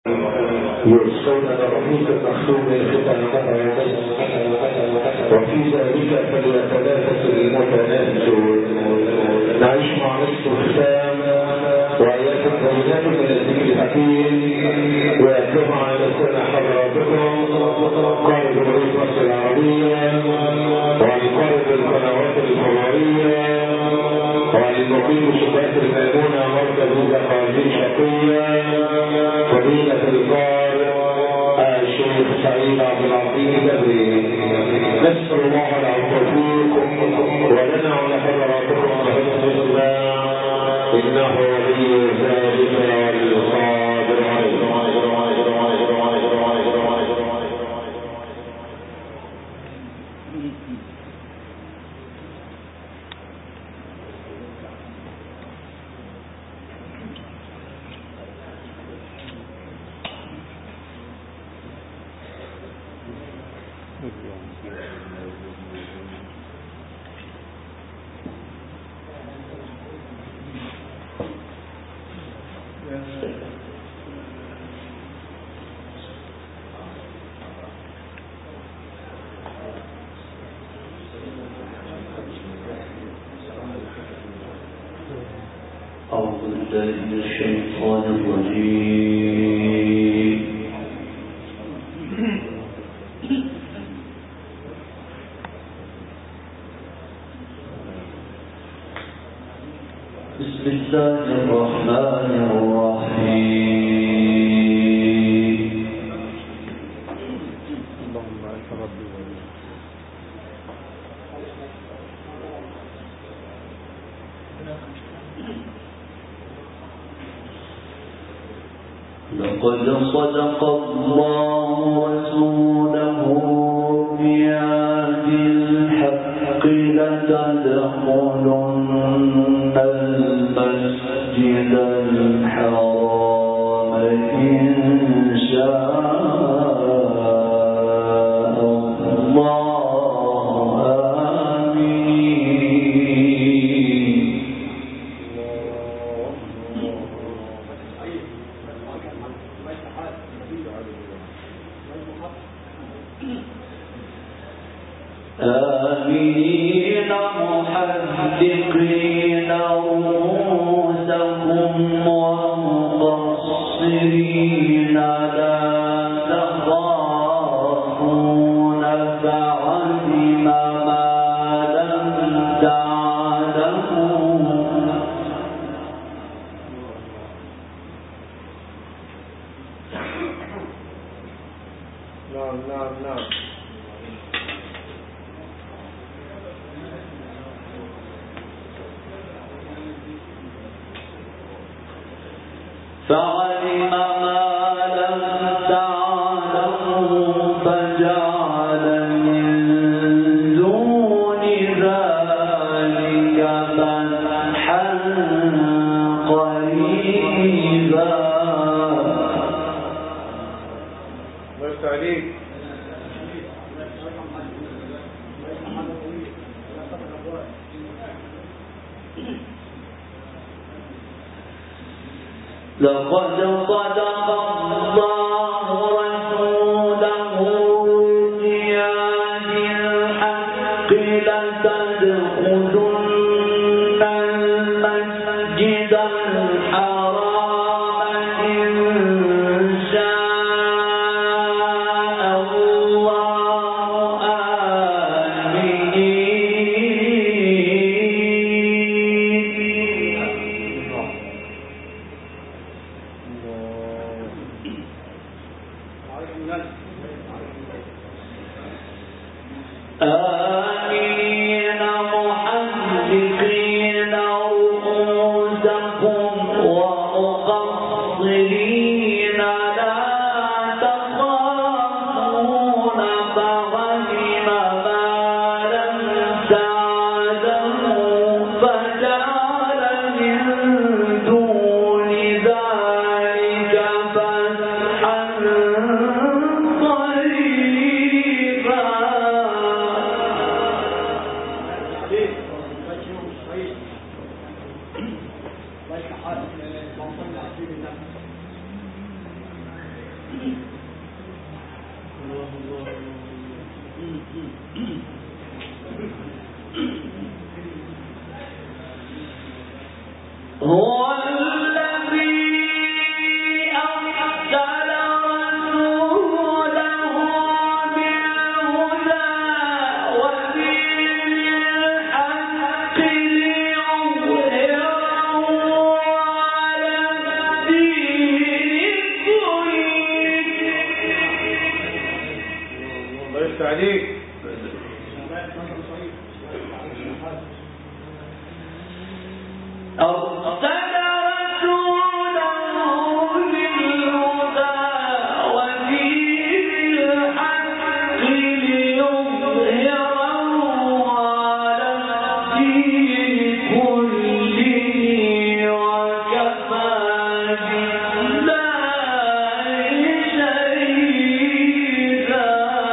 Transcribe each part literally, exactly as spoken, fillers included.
يرسلون الرئيس المخصوم للختام وفي ذلك فليتنافس المتنافسون. نعيش مع نصف الختام وآيات البينات من الذكر الحكيم ويتلوها على لسان حضراتكم قارئ جمهورية مصر العربية والقارئ القنوات الفضائية والمقيم شباك الميمونة مركز القاضي شقية فضيلة القارئ الشيخ سعيد عبد العظيم البدري. نسأل الله له التوفيق ولنا ولحضراتكم بحسن الإسلام إنه ولي ذلك والقادر عليه. أعوذ بالله من الشيطان الرجيم. بسم الله الرحمن الرحيم. اللهم أنت ربي لقد صدق الله رسوله بهذا الحق لتدخلن المسجد الحرام إن شاء الله آمين. آمين محدقين رؤوسكم ومقصرين لا تخافون فعلم ما لم تعلموا نعم نعم نعم فعلم ما لم تعلموا فجعل من دون ذلك فتحا قريبا. بس عليك لقد صدق الله رسوله بهذا الحق لتدخلن المسجد الحرام إن شاء الله آمين. آمين محدقين رؤوسكم ومقصرين لا تخافون فعلم ما لم تعلموا فجعل من دون ذلك فتحا قريبا. هو الذي أرسل رسوله بالهدى ودين الحق ليظهره على الدين كله. الله يفتح عليك. أرسل رسوله بالهدى ودين الحق ليظهره على الدين كله وكفى بالله شهيدا.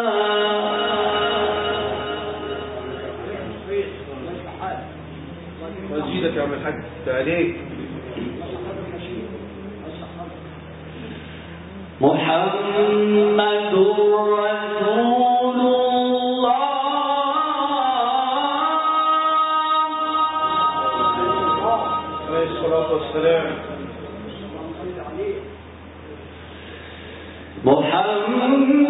مسجدك يا عم الحاج عليك. محمد رسول الله عليه الصلاة والسلام. محمد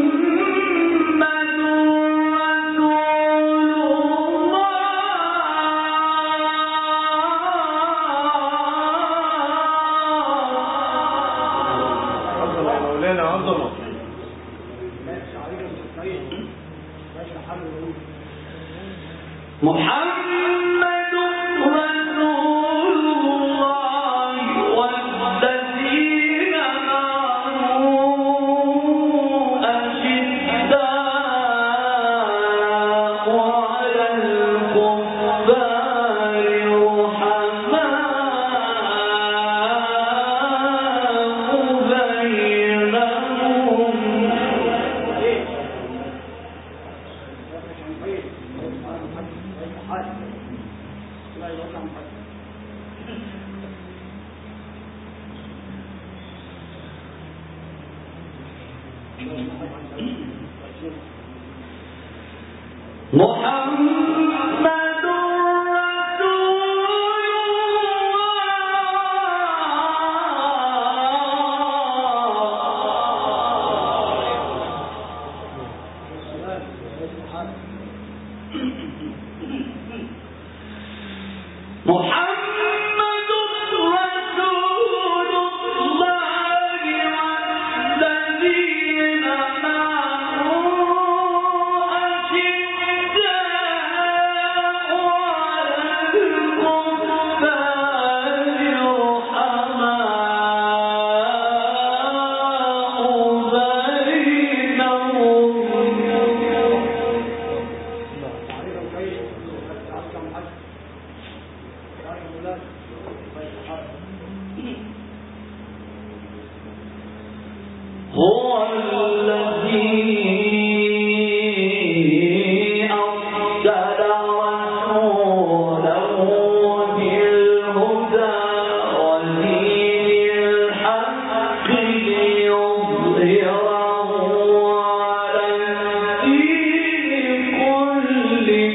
محمد رسول الله والذين معه أشداء على الكفار رحماء بينهم. محمد محمد رسول الله والذين معه أشداء على الكفار رحماء بينهم. هو الذي أرسل رسوله بالهدى ودين الحق ليظهره على الدين كله.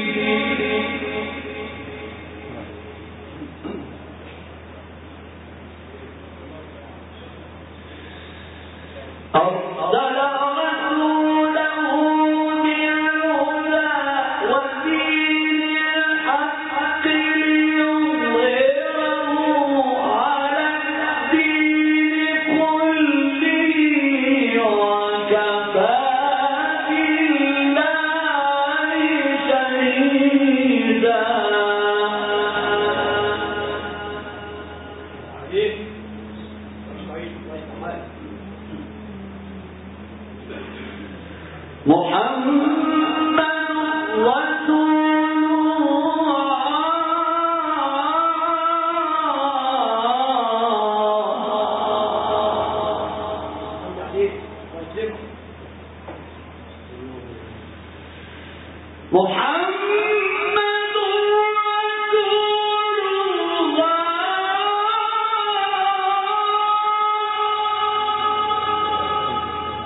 أرسل رسوله بالهدى ودين الحق ليظهره على الدين كله وكفى بالله شهيدا. محمد رسول الله. محمد رسول الله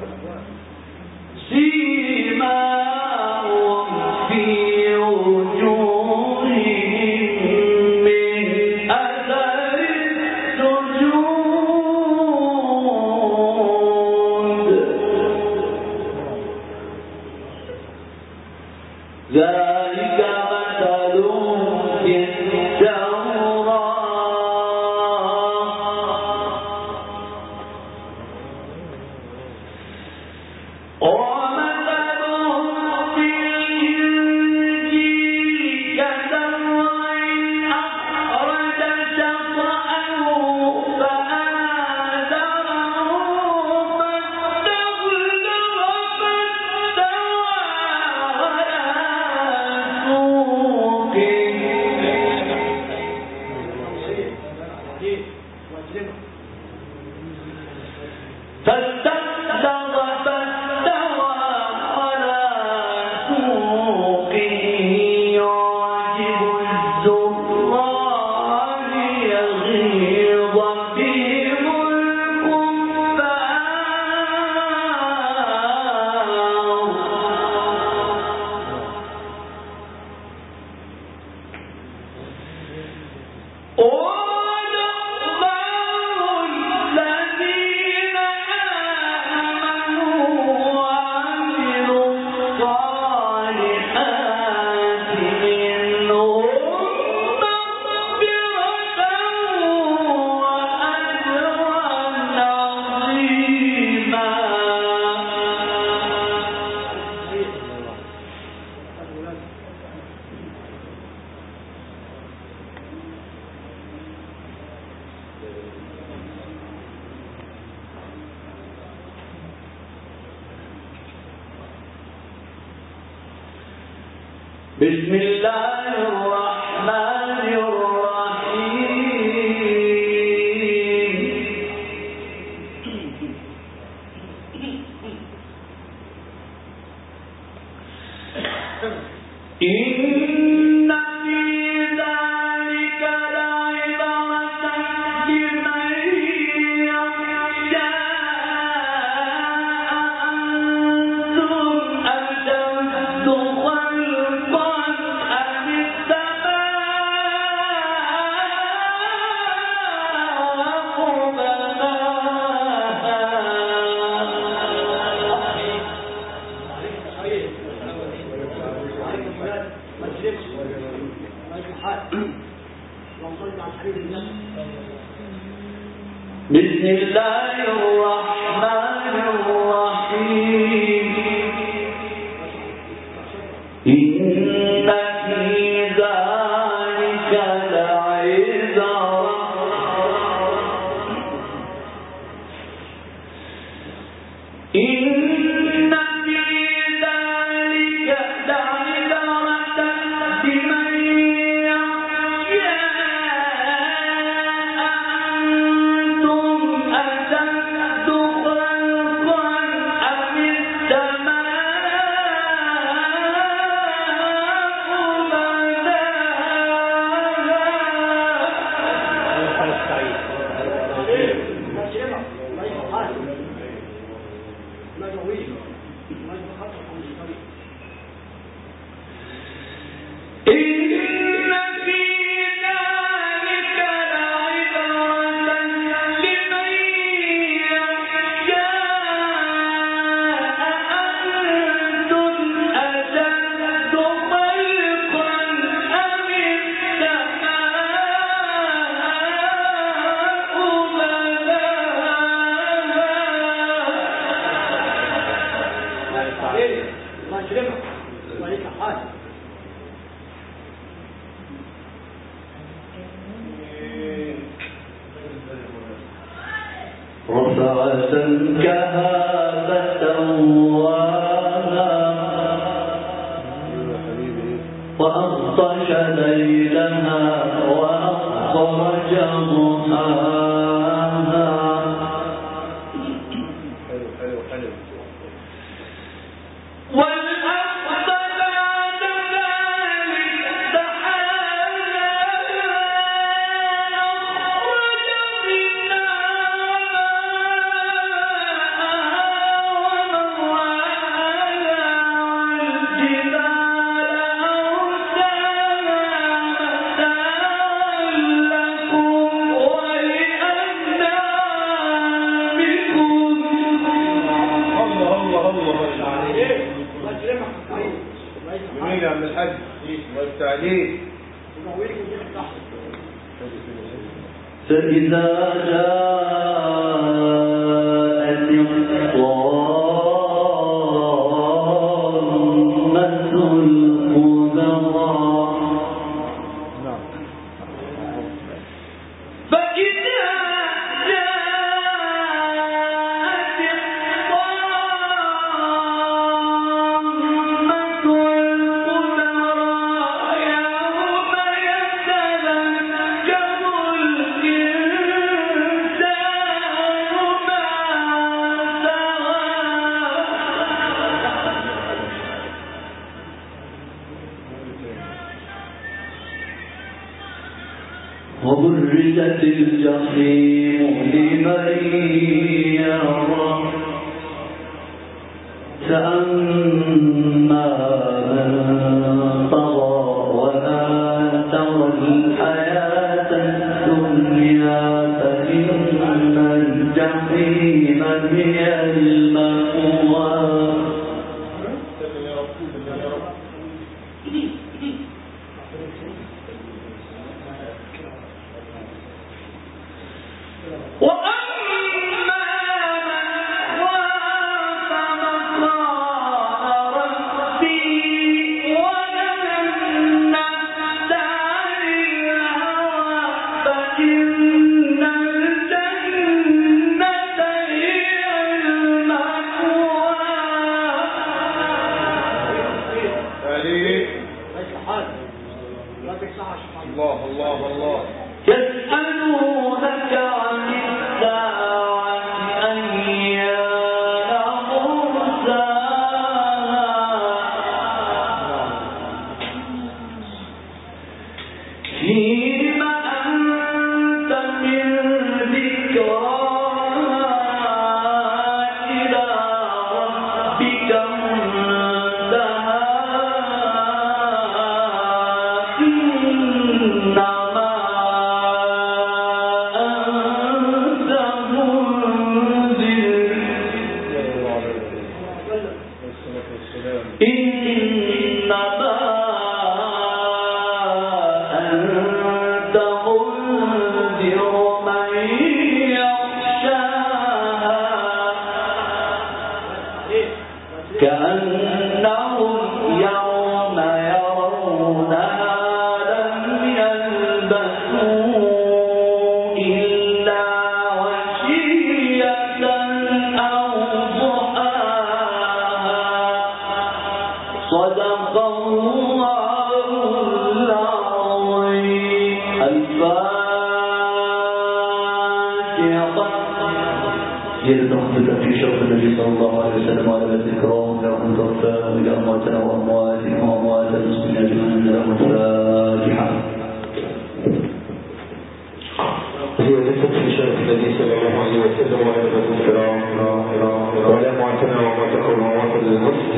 بسم الله الرحمن الرحيم إن في ذلك لعبرة لمن يخشى أأنتم أشد خلقا أم بسم الله الرحمن الرحيم إن في ذلك لعبرة إن في ذلك لعبرة لمن يخشى أأنتم أشد خلقا أم رفع سمكها فسواها وأغطش ليلها وأخرج ضحاها والأرض بعد ذلك دحاها أخرج منها جميل يا عم الحاج، الله يفتح عليك. فإذا جاءت الطامة الكبرى فإذا جاءت الطامة الكبرى يوم يتذكر الإنسان ما سوى وبرزت الجحيم لمن يرى فأما من طغى وآثر الحياة الدنيا فإن الجحيم هي المأوى وأما من خاف مقام ربه ونهى النفس عن الهوى فإن الجنة هي المأوى. عليك الله الله الله. يسألونك عن الساعة أيان مرساها فيما أنت من ذكراها إلى ربك منتهاها إنما إنما أنت منذر من يخشاها كأنهم يوم يرونها لم يلبثوا إلا عشية أو ضحاها. صدق الله العظيم. الفاتحة. يرتقب في شرف النبي صلى الله عليه وسلم على الذكرام لهم توفى إلى أمواتنا وأمواتهم وأموات المسلمين أجمعين لهم الفاتحة. هي ليست في شرف النبي صلى الله عليه وسلم وعلى الكرام ولا معتنا وما تكون وصل للمسلم